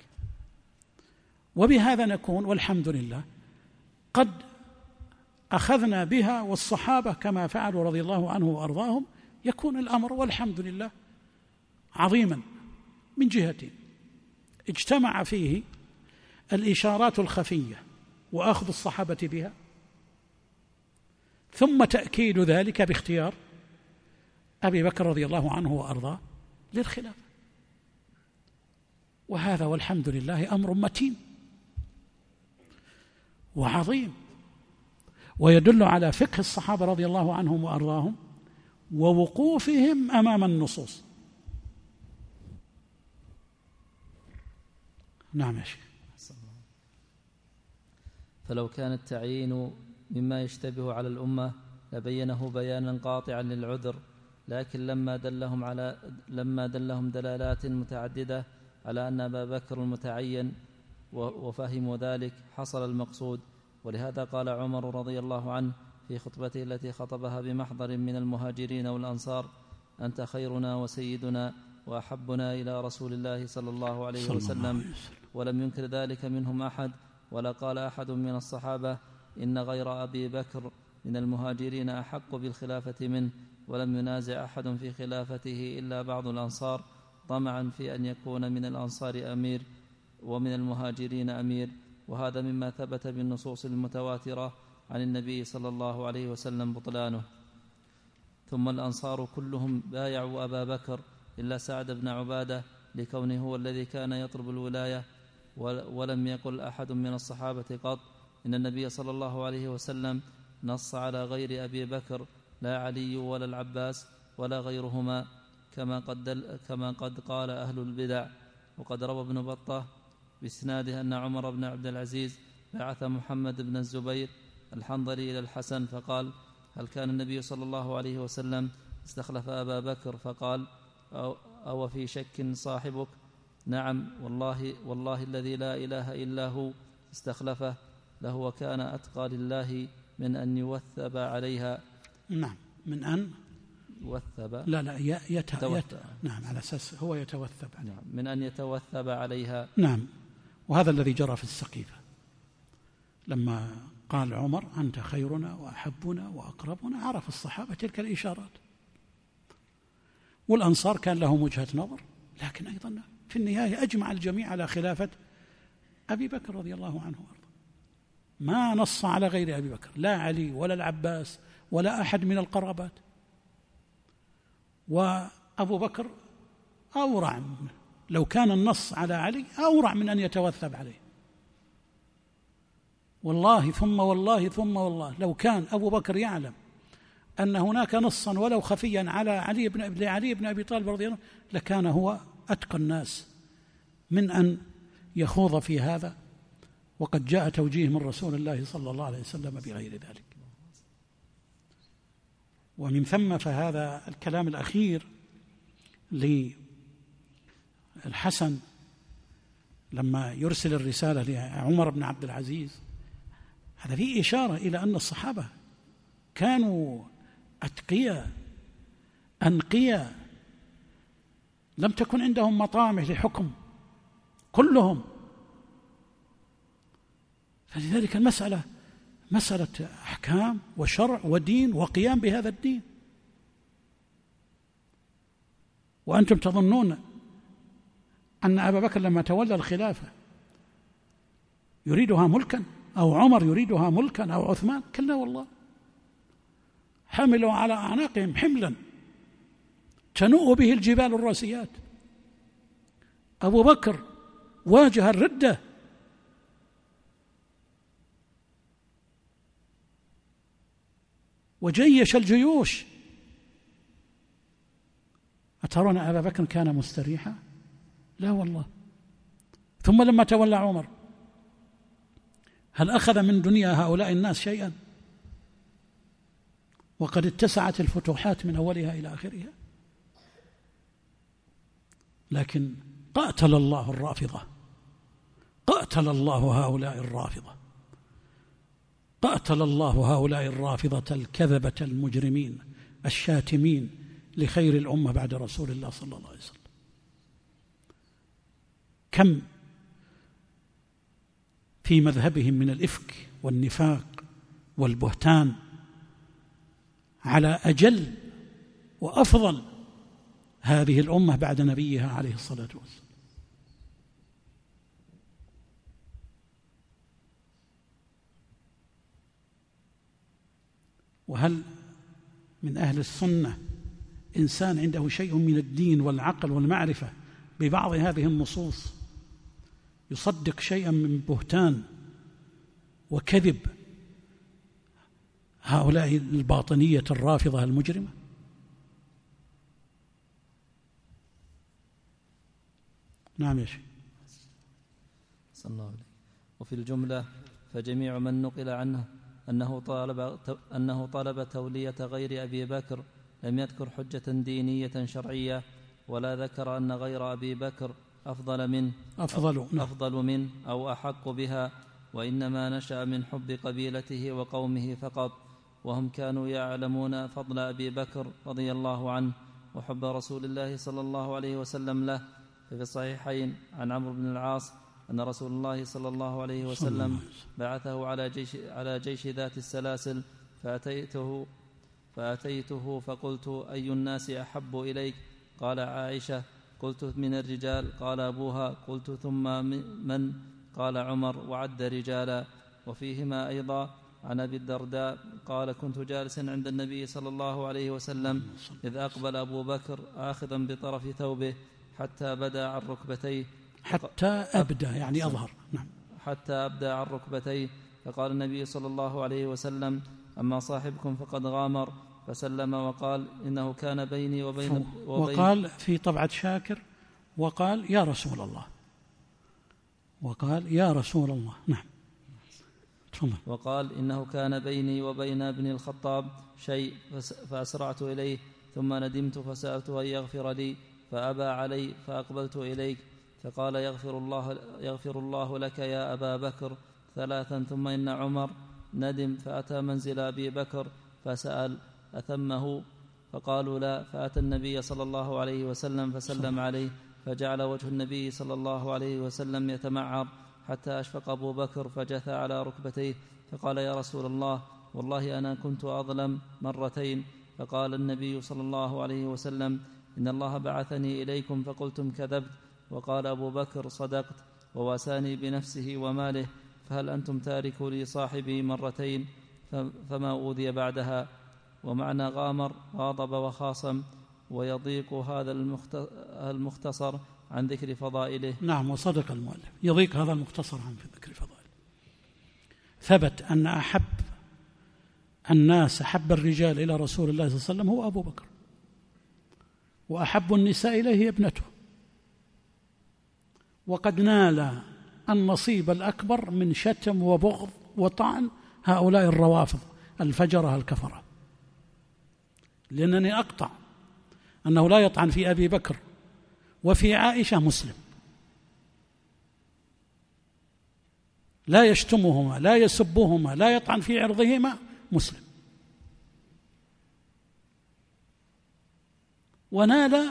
وبهذا نكون والحمد لله قد أخذنا بها، والصحابة كما فعلوا رضي الله عنه وأرضاهم يكون الأمر والحمد لله عظيما من جهتين: اجتمع فيه الإشارات الخفية وأخذ الصحابة بها، ثم تأكيد ذلك باختيار أبي بكر رضي الله عنه وأرضاه للخلافة. وهذا والحمد لله أمر متين وعظيم، ويدل على فقه الصحابة رضي الله عنهم وأرضاهم ووقوفهم أمام النصوص. نعم يا شيخ.
فلو كان التعيين مما يشتبه على الأمة لبينه بيانا قاطعا للعذر، لكن لما دلهم دلالات متعددة على أن أبا بكر المتعين وفهموا ذلك حصل المقصود. ولهذا قال عمر رضي الله عنه في خطبته التي خطبها بمحضر من المهاجرين والأنصار: أنت خيرنا وسيدنا وأحبنا إلى رسول الله صلى الله عليه وسلم. ولم ينكر ذلك منهم أحد، ولا قال أحد من الصحابة إن غير أبي بكر من المهاجرين أحق بالخلافة منه، ولم ينازع أحد في خلافته إلا بعض الأنصار طمعا في أن يكون من الأنصار أمير ومن المهاجرين أمير، وهذا مما ثبت بالنصوص المتواترة عن النبي صلى الله عليه وسلم بطلانه. ثم الأنصار كلهم بايعوا أبا بكر إلا سعد بن عبادة لكونه هو الذي كان يطلب الولاية، ولم يقل أحد من الصحابة قط إن النبي صلى الله عليه وسلم نص على غير أبي بكر، لا علي ولا العباس ولا غيرهما، كما قد قال أهل البدع. وقد روى ابن بطة بإسناده أن عمر بن عبد العزيز بعث محمد بن الزبير الحنظلي إلى الحسن فقال: هل كان النبي صلى الله عليه وسلم استخلف أبا بكر؟ فقال: أو في شك صاحبك؟ نعم والله الذي لا إله إلا هو استخلفه له، وكان أتقى لله من أن يوثب عليها.
نعم، من أن
يوثب،
لا نعم، على أساس هو يتوثب عليها.
نعم، من أن يتوثب عليها.
نعم، وهذا الذي جرى في السقيفة لما قال عمر: أنت خيرنا وأحبنا وأقربنا، عرف الصحابة تلك الإشارات، والأنصار كان لهم وجهة نظر، لكن أيضا في النهاية أجمع الجميع على خلافة أبي بكر رضي الله عنه وأرضاه. ما نص على غير أبي بكر، لا علي ولا العباس ولا أحد من القرابات. وأبو بكر أورع، لو كان النص على علي أورع من أن يتوثب عليه. والله ثم والله ثم والله لو كان أبو بكر يعلم أن هناك نصا ولو خفيا على علي بن أبي طالب رضي الله عنه لكان هو أتقى الناس من أن يخوض في هذا، وقد جاء توجيه من رسول الله صلى الله عليه وسلم بغير ذلك. ومن ثم فهذا الكلام الأخير للحسن لما يرسل الرسالة لعمر بن عبد العزيز، هذا فيه إشارة إلى أن الصحابة كانوا أتقياء أنقياء، لم تكن عندهم مطامع لحكم كلهم. فلذلك المسألة مسألة أحكام وشرع ودين وقيام بهذا الدين. وأنتم تظنون أن أبا بكر لما تولى الخلافة يريدها ملكا، أو عمر يريدها ملكا، أو عثمان؟ كلا والله، حملوا على أعناقهم حملا تنوء به الجبال الراسيات. أبو بكر واجه الردة وجيش الجيوش. أترون أبا بكر كان مستريحا؟ لا والله. ثم لما تولى عمر هل أخذ من دنيا هؤلاء الناس شيئا؟ وقد اتسعت الفتوحات من أولها إلى آخرها. لكن قاتل الله الرافضة، قاتل الله هؤلاء الرافضة، قاتل الله هؤلاء الرافضة الكذبة المجرمين الشاتمين لخير الأمة بعد رسول الله صلى الله عليه وسلم. كم في مذهبهم من الإفك والنفاق والبهتان على أجل وأفضل هذه الأمة بعد نبيها عليه الصلاة والسلام. وهل من أهل السنة إنسان عنده شيء من الدين والعقل والمعرفة ببعض هذه النصوص يصدق شيئا من بهتان وكذب هؤلاء الباطنية الرافضة المجرمة؟ نعم يا شيخ.
صلى الله عليه. وفي الجملة فجميع من نقل عنه أنه طلب تولية غير أبي بكر لم يذكر حجة دينية شرعية، ولا ذكر أن غير أبي بكر أفضل منه أو أحق بها، وإنما نشأ من حب قبيلته وقومه فقط، وهم كانوا يعلمون فضل أبي بكر رضي الله عنه وحب رسول الله صلى الله عليه وسلم له. ففي الصحيحين عن عمرو بن العاص أن رسول الله صلى الله عليه وسلم بعثه على جيش ذات السلاسل، فأتيته فقلت: أي الناس أحب إليك؟ قال: عائشة. قلت: من الرجال؟ قال: أبوها. قلت: ثم من؟ قال: عمر، وعد رجالا. وفيهما أيضا عن أبي الدرداء قال: كنت جالسا عند النبي صلى الله عليه وسلم إذ أقبل أبو بكر آخذا بطرف ثوبه حتى بدا عن ركبتيه،
حتى أبدى يعني أظهر، نعم،
حتى أبدى عن ركبتيه، فقال النبي صلى الله عليه وسلم: أما صاحبكم فقد غامر، فسلم وقال: إنه كان بيني وبين
وقال في طبعة شاكر وقال: يا رسول الله، وقال: يا رسول الله. نعم.
وقال: إنه كان بيني وبين ابن الخطاب شيء، فأسرعت إليه، ثم ندمت فسألته أن يغفر لي، فأبى علي، فأقبلت إليك، فقال: يغفر الله لك يا أبا بكر ثلاثا. ثم إن عمر ندم فأتى منزل أبي بكر فسأل: أثمه؟ فقالوا: لا. فأتى النبي صلى الله عليه وسلم فسلم عليه، فجعل وجه النبي صلى الله عليه وسلم يتمعر حتى أشفق أبو بكر، فجثى على ركبتيه، فقال: يا رسول الله، والله أنا كنت أظلم مرتين. فقال النبي صلى الله عليه وسلم: إن الله بعثني إليكم فقلتم كذبت. وقال أبو بكر: صدقت، وواساني بنفسه وماله، فهل أنتم تاركوا لي صاحبي مرتين؟ فما أوذي بعدها. ومعنى غامر غاضب وخاصم، ويضيق هذا المختصر عن ذكر فضائله.
نعم، وصدق المؤلف، يضيق هذا المختصر عن ذكر فضائله. ثبت أن أحب الناس، أحب الرجال إلى رسول الله صلى الله عليه وسلم هو أبو بكر، وأحب النساء إليه ابنته، وقد نال النصيب الأكبر من شتم وبغض وطعن هؤلاء الروافض الفجرة الكفرة، لأنني أقطع أنه لا يطعن في أبي بكر وفي عائشة مسلم، لا يشتمهما، لا يسبهما، لا يطعن في عرضهما مسلم. ونال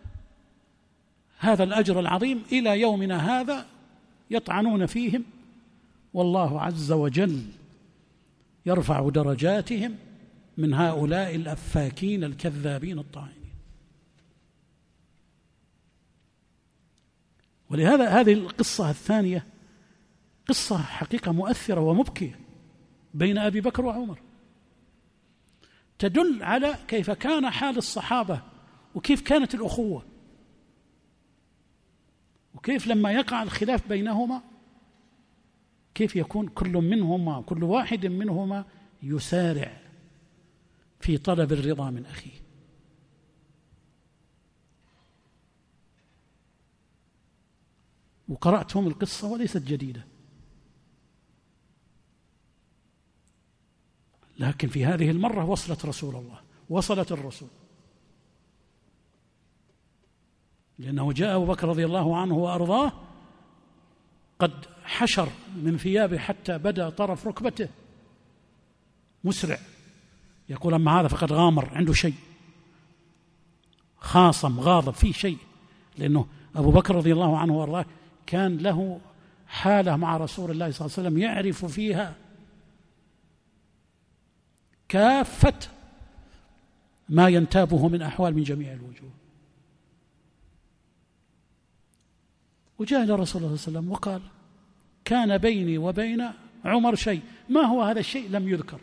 هذا الأجر العظيم إلى يومنا هذا يطعنون فيهم، والله عز وجل يرفع درجاتهم من هؤلاء الأفاكين الكذابين الطاعنين. ولهذا هذه القصة الثانية قصة حقيقة مؤثرة ومبكية بين أبي بكر وعمر، تدل على كيف كان حال الصحابة وكيف كانت الأخوة، وكيف لما يقع الخلاف بينهما كيف يكون كل واحد منهما يسارع في طلب الرضا من أخيه. وقرأتهم القصة وليست جديدة، لكن في هذه المرة وصلت الرسول، لأنه جاء أبو بكر رضي الله عنه وأرضاه قد حشر من ثيابه حتى بدأ طرف ركبته، مسرع، يقول أما هذا فقد غامر، عنده شيء، خاصم غاضب في شيء، لأنه أبو بكر رضي الله عنه وأرضاه كان له حالة مع رسول الله صلى الله عليه وسلم يعرف فيها كافة ما ينتابه من أحوال من جميع الوجوه. وجاء إلى رسول الله صلى الله عليه وسلم وقال كان بيني وبين عمر شيء، ما هو هذا الشيء؟ لم يذكر،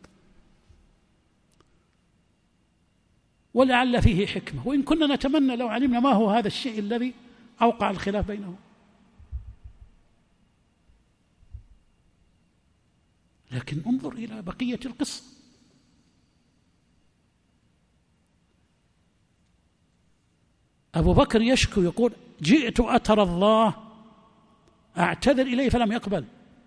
ولعل فيه حكمة، وإن كنا نتمنى لو علمنا ما هو هذا الشيء الذي أوقع الخلاف بينهم. لكن انظر إلى بقية القصة. أبو بكر يشكو يقول جئت أترى الله أعتذر إليه فلم يقبل.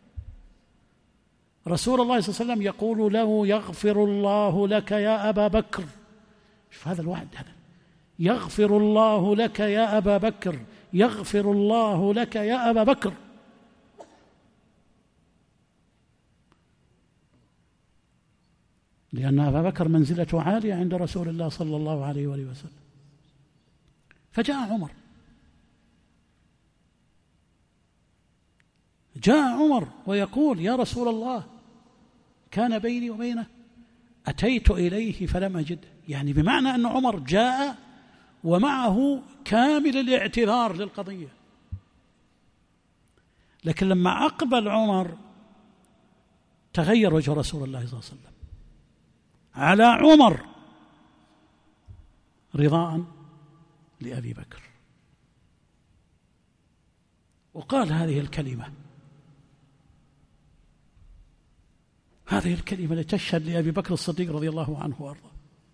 رسول الله صلى الله عليه وسلم يقول له يغفر الله لك يا أبا بكر. شوف هذا الواحد، هذا يغفر الله لك يا أبا بكر، يغفر الله لك يا أبا بكر. لأن أبا بكر منزلته عالية عند رسول الله صلى الله عليه وآله وسلم. فجاء عمر، ويقول يا رسول الله كان بيني وبينه، أتيت إليه فلم أجده، يعني بمعنى أن عمر جاء ومعه كامل الاعتذار للقضية. لكن لما أقبل عمر تغير وجه رسول الله صلى الله عليه وسلم على عمر رضاء لأبي بكر، وقال هذه الكلمة التي تشهد لأبي بكر الصديق رضي الله عنه وأرضاه.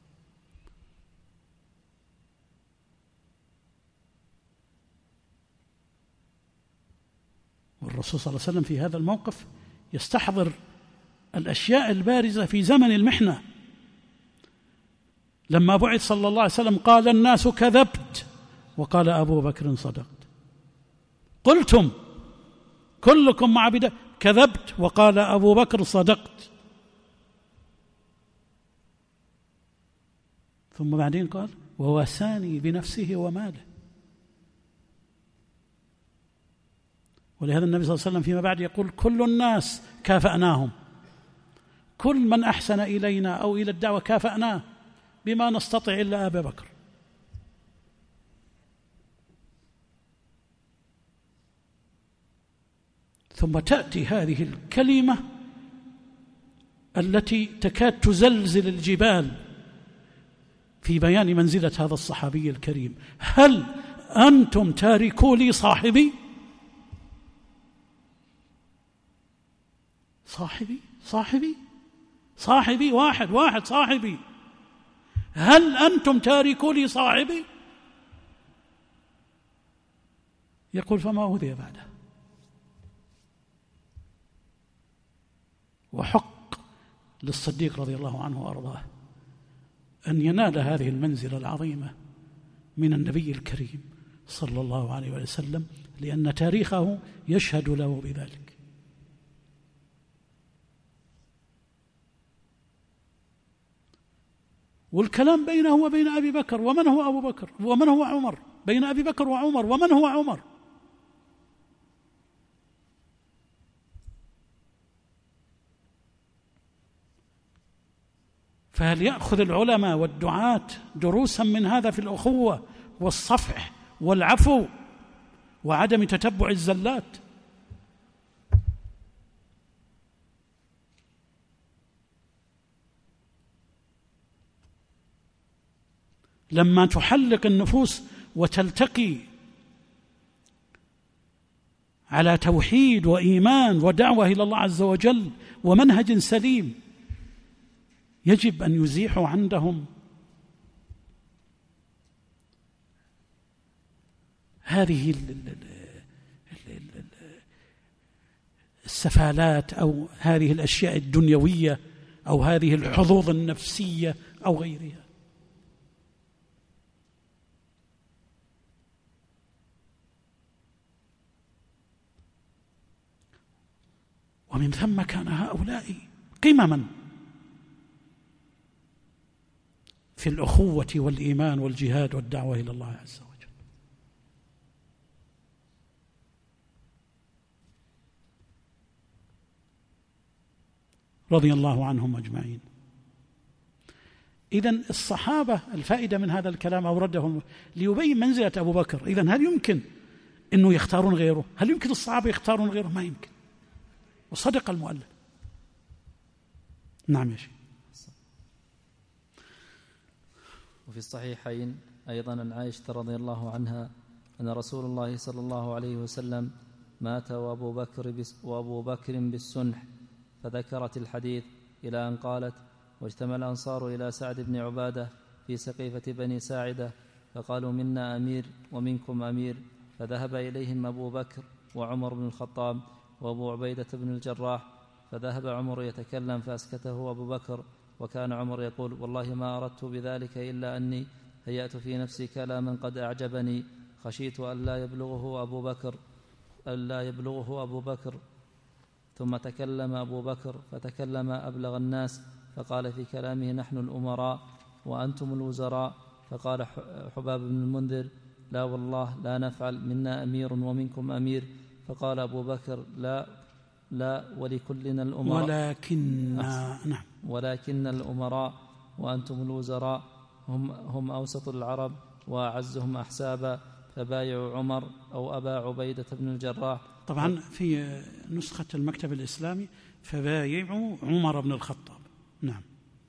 والرسول صلى الله عليه وسلم في هذا الموقف يستحضر الأشياء البارزة في زمن المحنة. لما بعث صلى الله عليه وسلم قال الناس كذبت، وقال أبو بكر صدقت. قلتم كلكم مع بداية كذبت، وقال أبو بكر صدقت. ثم بعدين قال وواساني بنفسه وماله. ولهذا النبي صلى الله عليه وسلم فيما بعد يقول كل الناس كافأناهم، كل من أحسن إلينا أو إلى الدعوة كافأناه بما نستطيع إلا أبا بكر. ثم تأتي هذه الكلمة التي تكاد تزلزل الجبال في بيان منزلة هذا الصحابي الكريم: هل أنتم تاركوا لي صاحبي؟ صاحبي واحد صاحبي. هل أنتم تاركوا لي صاحبي؟ يقول فما أوذي بعده. وحق للصديق رضي الله عنه وأرضاه أن ينال هذه المنزلة العظيمة من النبي الكريم صلى الله عليه وسلم، لأن تاريخه يشهد له بذلك. والكلام بينه وبين أبي بكر، ومن هو أبو بكر ومن هو عمر، بين أبي بكر وعمر ومن هو عمر. فهل يأخذ العلماء والدعاة دروسا من هذا في الأخوة والصفح والعفو وعدم تتبع الزلات؟ لما تحلق النفوس وتلتقي على توحيد وإيمان ودعوة إلى الله عز وجل ومنهج سليم، يجب أن يزيحوا عندهم هذه السفالات أو هذه الأشياء الدنيوية أو هذه الحظوظ النفسية أو غيرها. ومن ثم كان هؤلاء قمما في الأخوة والإيمان والجهاد والدعوة إلى الله عز وجل. رضي الله عنهم أجمعين. إذن الصحابة، الفائدة من هذا الكلام أوردهم ليبين منزلة أبو بكر. إذن هل يمكن أنه يختارون غيره؟ هل يمكن الصحابة يختارون غيره؟ ما يمكن. وصدق المؤلف. نعم يا شيخ.
وفي الصحيحين أيضا عن عائشة رضي الله عنها أن رسول الله صلى الله عليه وسلم مات وأبو بكر بالسنح، فذكرت الحديث إلى أن قالت: واجتمع الأنصار إلى سعد بن عبادة في سقيفة بني ساعدة فقالوا: منا أمير ومنكم أمير، فذهب إليهم أبو بكر وعمر بن الخطاب وأبو عبيدة بن الجراح، فذهب عمر يتكلم فأسكته أبو بكر، وكان عمر يقول: والله ما أردت بذلك إلا أني هيأت في نفسي كلاما قد أعجبني، خشيت ألا يبلغه أبو بكر. ثم تكلم أبو بكر فتكلم أبلغ الناس، فقال في كلامه: نحن الأمراء وأنتم الوزراء. فقال حباب بن المنذر: لا والله لا نفعل، منا أمير ومنكم أمير. فقال أبو بكر: لا ولكلنا الأمراء ولكن الأمراء وأنتم الوزراء هم أوسط العرب وأعزهم أحسابا، فبايعوا عمر أو أبا عبيدة بن الجراح.
طبعا في نسخة المكتب الإسلامي فبايعوا عمر بن الخطاب. نعم.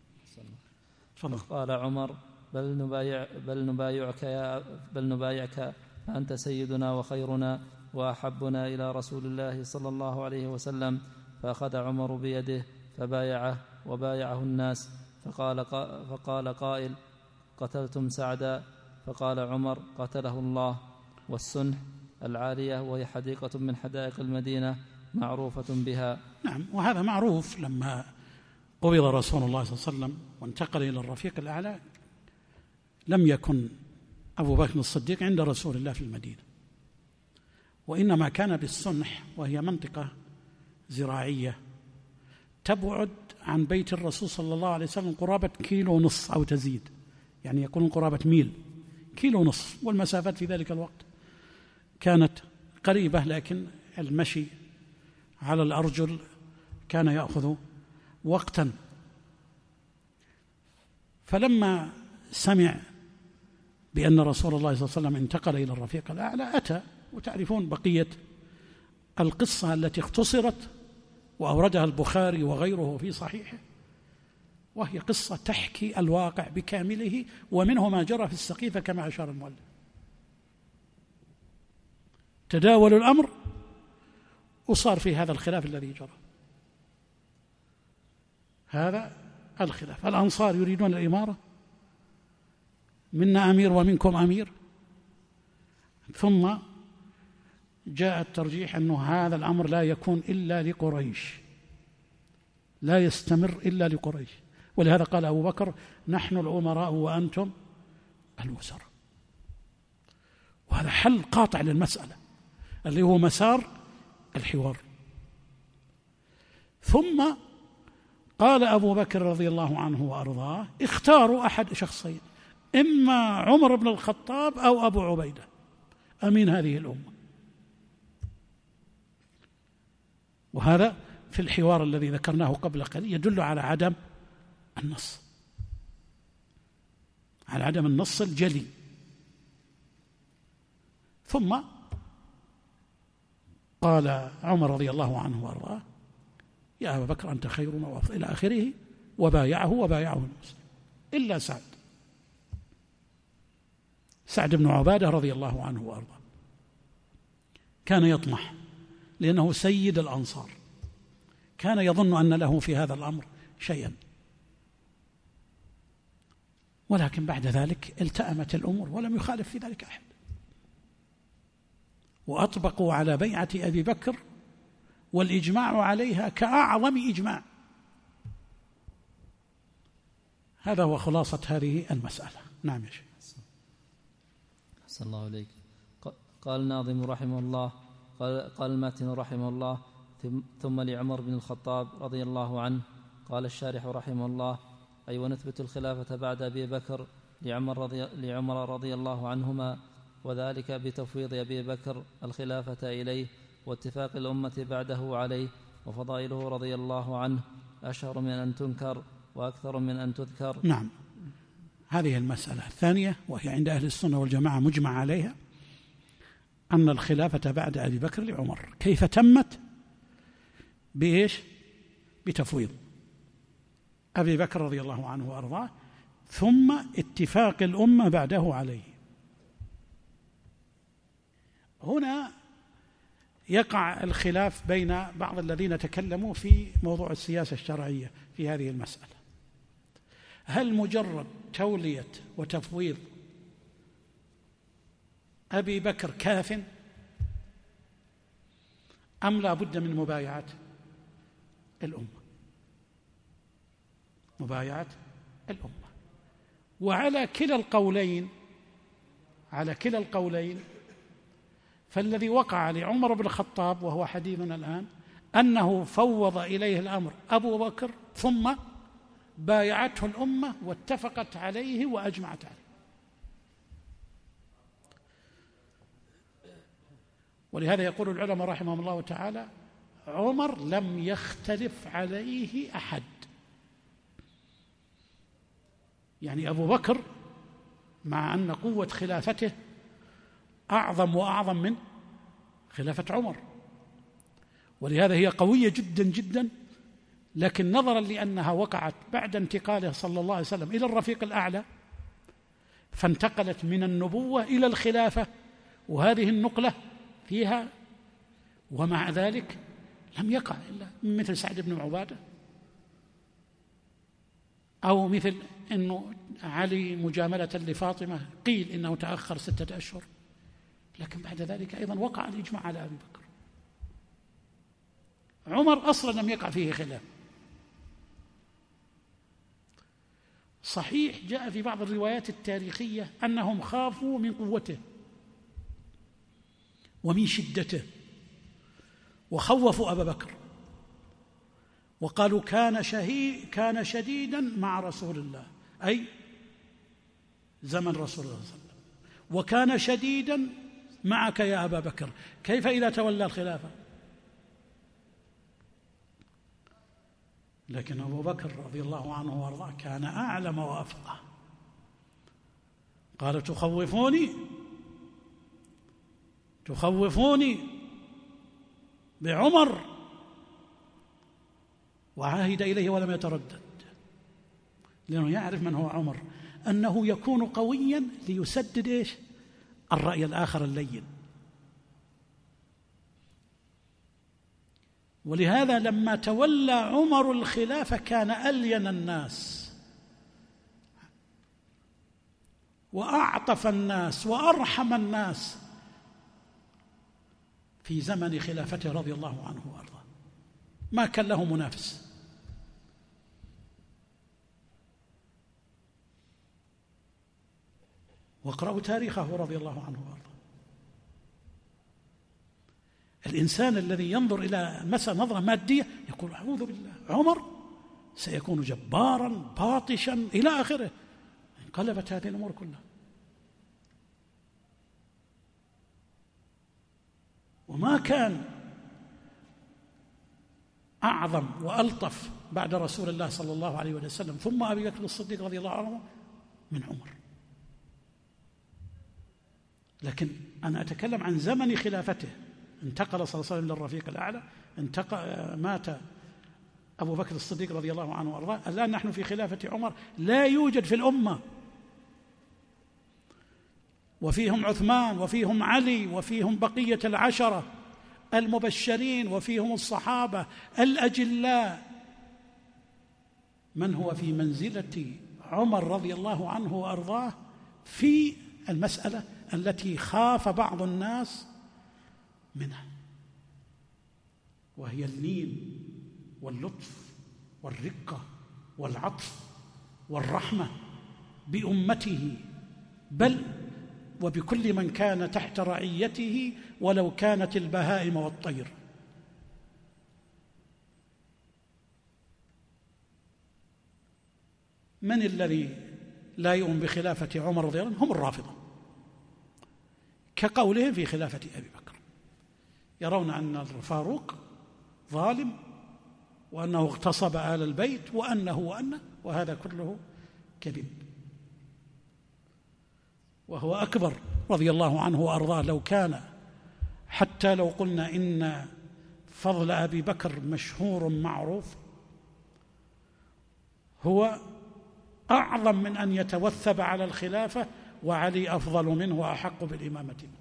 قال عمر: بل نبايعك فأنت سيدنا وخيرنا وأحبنا إلى رسول الله صلى الله عليه وسلم. فأخذ عمر بيده فبايعه وبايعه الناس. فقال قائل: قتلتم سعدا؟ فقال عمر: قتله الله. والسنح العالية، وهي حديقة من حدائق المدينة معروفة بها.
نعم، وهذا معروف. لما قبض رسول الله صلى الله عليه وسلم وانتقل إلى الرفيق الأعلى لم يكن أبو بكر الصديق عند رسول الله في المدينة، وإنما كان بالسنح، وهي منطقة زراعية تبعد عن بيت الرسول صلى الله عليه وسلم قرابة 1.5 كيلو أو تزيد، يعني يكون قرابة 1 ميل، 1.5 كيلو. والمسافات في ذلك الوقت كانت قريبة، لكن المشي على الأرجل كان يأخذ وقتا. فلما سمع بأن رسول الله صلى الله عليه وسلم انتقل إلى الرفيق الأعلى أتى، وتعرفون بقية القصة التي اختصرت وأوردها البخاري وغيره في صحيحه، وهي قصة تحكي الواقع بكامله، ومنه ما جرى في السقيفة كما أشار المؤلف. تداول الأمر وصار في هذا الخلاف الذي جرى، هذا الخلاف. الأنصار يريدون الإمارة، منا أمير ومنكم أمير. ثم جاء الترجيح أنه هذا الأمر لا يكون إلا لقريش، لا يستمر إلا لقريش. ولهذا قال أبو بكر: نحن الأمراء وأنتم الوزراء. وهذا حل قاطع للمسألة اللي هو مسار الحوار. ثم قال أبو بكر رضي الله عنه وأرضاه: اختاروا أحد شخصين، إما عمر بن الخطاب أو أبو عبيدة، أمين هذه الأمة. وهذا في الحوار الذي ذكرناه قبل قليل يدل على عدم النص. على عدم النص الجلي. ثم قال عمر رضي الله عنه وارضاه: يا أبا بكر أنت خيرنا وأفضل، إلى آخره، وبايعه المسلم إلا سعد بن عبادة رضي الله عنه وارضاه، كان يطمح لأنه سيد الأنصار، كان يظن أن له في هذا الأمر شيئا، ولكن بعد ذلك التأمت الأمور ولم يخالف في ذلك أحد، وأطبقوا على بيعة أبي بكر والإجماع عليها كأعظم إجماع. هذا هو خلاصة هذه المسألة. نعم يا شيخ.
أحسن الله إليك. قال الناظم رحمه الله، قال الماتن رحمه الله: ثم لعمر بن الخطاب رضي الله عنه. قال الشارح رحمه الله: أي ونثبت الخلافة بعد أبي بكر لعمر رضي الله عنهما، وذلك بتفويض أبي بكر الخلافة إليه، واتفاق الأمة بعده عليه، وفضائله رضي الله عنه أشهر من أن تنكر وأكثر من أن تذكر.
نعم، هذه المسألة الثانية، وهي عند أهل السنة والجماعة مجمع عليها، أن الخلافة بعد أبي بكر لعمر. كيف تمت؟ بإيش؟ بتفويض أبي بكر رضي الله عنه وأرضاه، ثم اتفاق الأمة بعده عليه. هنا يقع الخلاف بين بعض الذين تكلموا في موضوع السياسة الشرعية في هذه المسألة: هل مجرد تولية وتفويض أبي بكر كاف، أم لا بد من مبايعة الأمة؟ مبايعة الأمة. وعلى كلا القولين فالذي وقع لعمر بن الخطاب وهو حديثنا الآن أنه فوض إليه الأمر أبو بكر، ثم بايعته الأمة واتفقت عليه وأجمعت عليه. ولهذا يقول العلماء رحمهم الله تعالى: عمر لم يختلف عليه أحد. يعني أبو بكر مع أن قوة خلافته أعظم وأعظم من خلافة عمر، ولهذا هي قوية جدا جدا، لكن نظرا لأنها وقعت بعد انتقاله صلى الله عليه وسلم إلى الرفيق الأعلى، فانتقلت من النبوة إلى الخلافة، وهذه النقلة فيها، ومع ذلك لم يقع إلا مثل سعد بن عبادة، أو مثل أنه علي مجاملة لفاطمة قيل إنه تأخر 6 أشهر، لكن بعد ذلك أيضا وقع الإجماع على أبي بكر. عمر أصلا لم يقع فيه خلاف. صحيح جاء في بعض الروايات التاريخية أنهم خافوا من قوته ومن شدته، وخوفوا أبا بكر، وقالوا كان شديدا مع رسول الله، أي زمن رسول الله صلى الله عليه وسلم، وكان شديدا معك يا أبا بكر، كيف إذا تولى الخلافة؟ لكن أبو بكر رضي الله عنه وارضاه كان أعلم وأفقه. قال: تخوفوني بعمر، وعاهد إليه ولم يتردد، لأنه يعرف من هو عمر، أنه يكون قويا ليسدد إيش؟ الرأي الآخر اللين. ولهذا لما تولى عمر الخلافة كان ألين الناس وأعطف الناس وأرحم الناس في زمن خلافته رضي الله عنه وأرضاه، ما كان له منافس. واقرأوا تاريخه رضي الله عنه وأرضاه. الإنسان الذي ينظر إلى المسألة نظرة مادية يقول: أعوذ بالله، عمر سيكون جبارا باطشا إلى آخره. انقلبت هذه الأمور كلها. وما كان أعظم وألطف بعد رسول الله صلى الله عليه وسلم ثم أبي بكر الصديق رضي الله عنه من عمر. لكن أنا أتكلم عن زمن خلافته. انتقل صلى الله عليه وسلم للرفيق الأعلى، مات أبو بكر الصديق رضي الله عنه وأرضاه، الآن نحن في خلافة عمر، لا يوجد في الأمة، وفيهم عثمان وفيهم علي وفيهم بقية العشرة المبشرين وفيهم الصحابة الأجلاء، من هو في منزلة عمر رضي الله عنه وأرضاه في المسألة التي خاف بعض الناس منها، وهي اللين واللطف والرقة والعطف والرحمة بأمته، بل وبكل من كان تحت رعيته ولو كانت البهائم والطير. من الذي لا يؤمن بخلافة عمر رضي الله عنه؟ هم الرافضة، كقولهم في خلافة أبي بكر، يرون أن الفاروق ظالم وأنه اغتصب آل البيت وأنه وهذا كله كذب. وهو أكبر رضي الله عنه وأرضاه، لو كان حتى لو قلنا إن فضل أبي بكر مشهور معروف، هو أعظم من أن يتوثب على الخلافة، وعلي أفضل منه وأحق بالإمامة منه.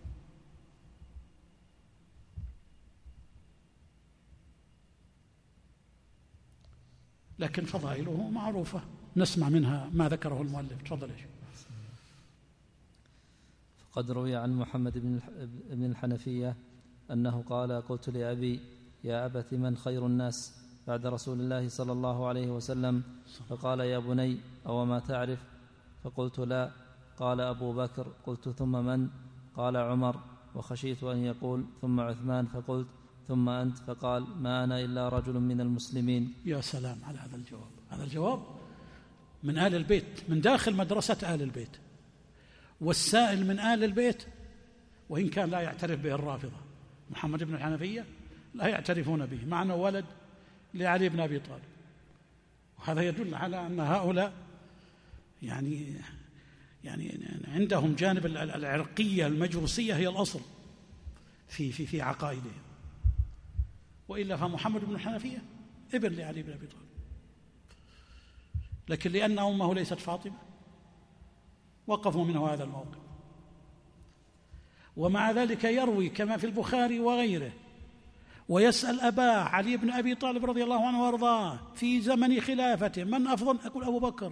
لكن فضائله معروفة، نسمع منها ما ذكره المؤلف. تفضل يا شيخ.
فقد روي عن محمد بن الحنفية أنه قال: قلت لأبي: يا أبت، من خير الناس بعد رسول الله صلى الله عليه وسلم؟ فقال: يا بني، أو ما تعرف؟ فقلت: لا. قال: أبو بكر. قلت: ثم من؟ قال: عمر. وخشيت أن يقول ثم عثمان، فقلت: ثم أنت؟ فقال: ما أنا إلا رجل من المسلمين.
يا سلام على هذا الجواب. هذا الجواب من آل البيت، من داخل مدرسة آل البيت، والسائل من آل البيت، وإن كان لا يعترف به الرافضة. محمد بن الحنفية لا يعترفون به، مع أنه ولد لعلي بن أبي طالب، وهذا يدل على أن هؤلاء يعني عندهم جانب العرقية المجوسية هي الأصل في عقائدهم، وإلا فمحمد بن الحنفية ابن لعلي بن أبي طالب، لكن لأن أمه ليست فاطمة وقفوا منه هذا الموقف. ومع ذلك يروي كما في البخاري وغيره، ويسأل أباه علي بن أبي طالب رضي الله عنه وارضاه في زمن خلافته: من أفضل؟ أقول: أبو بكر.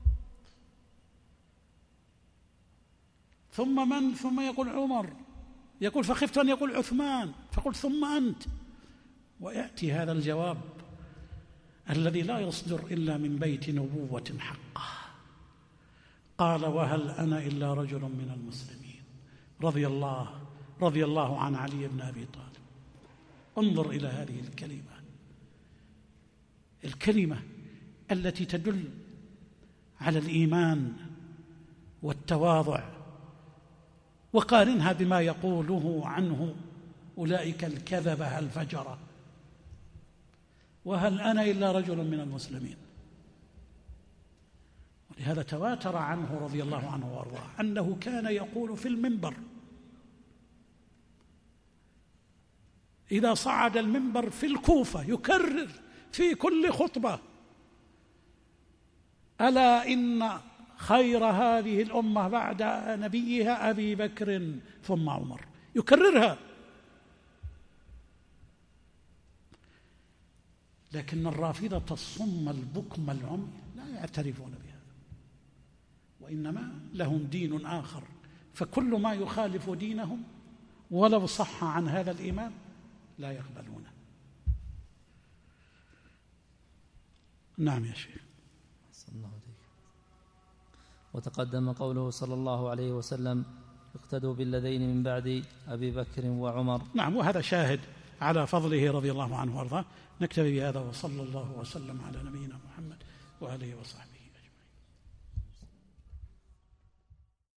ثم من؟ ثم يقول: عمر. يقول: فخفت أن يقول عثمان، فقلت: ثم أنت. ويأتي هذا الجواب الذي لا يصدر إلا من بيت نبوة حقه. قال: وهل أنا إلا رجل من المسلمين، رضي الله عن علي بن أبي طالب. انظر إلى هذه الكلمة التي تدل على الإيمان والتواضع، وقارنها بما يقوله عنه أولئك الكذبة الفجرة: وهل أنا إلا رجل من المسلمين. ولهذا تواتر عنه رضي الله عنه وارضاه أنه كان يقول في المنبر إذا صعد المنبر في الكوفة، يكرر في كل خطبة: ألا إن خير هذه الأمة بعد نبيها أبي بكر ثم عمر، يكررها. لكن الرافضة الصم البكم العمي لا يعترفون بهذا، وإنما لهم دين آخر، فكل ما يخالف دينهم ولو صح عن هذا الإيمان لا يقبلونه. نعم يا شيخ.
وتقدم قوله صلى الله عليه وسلم: اقتدوا بالذين من بعد أبي بكر وعمر.
نعم، وهذا شاهد على فضله رضي الله عنه وارضاه. نكتفي بهذا، وصلى الله وسلم على نبينا محمد وآله وصحبه.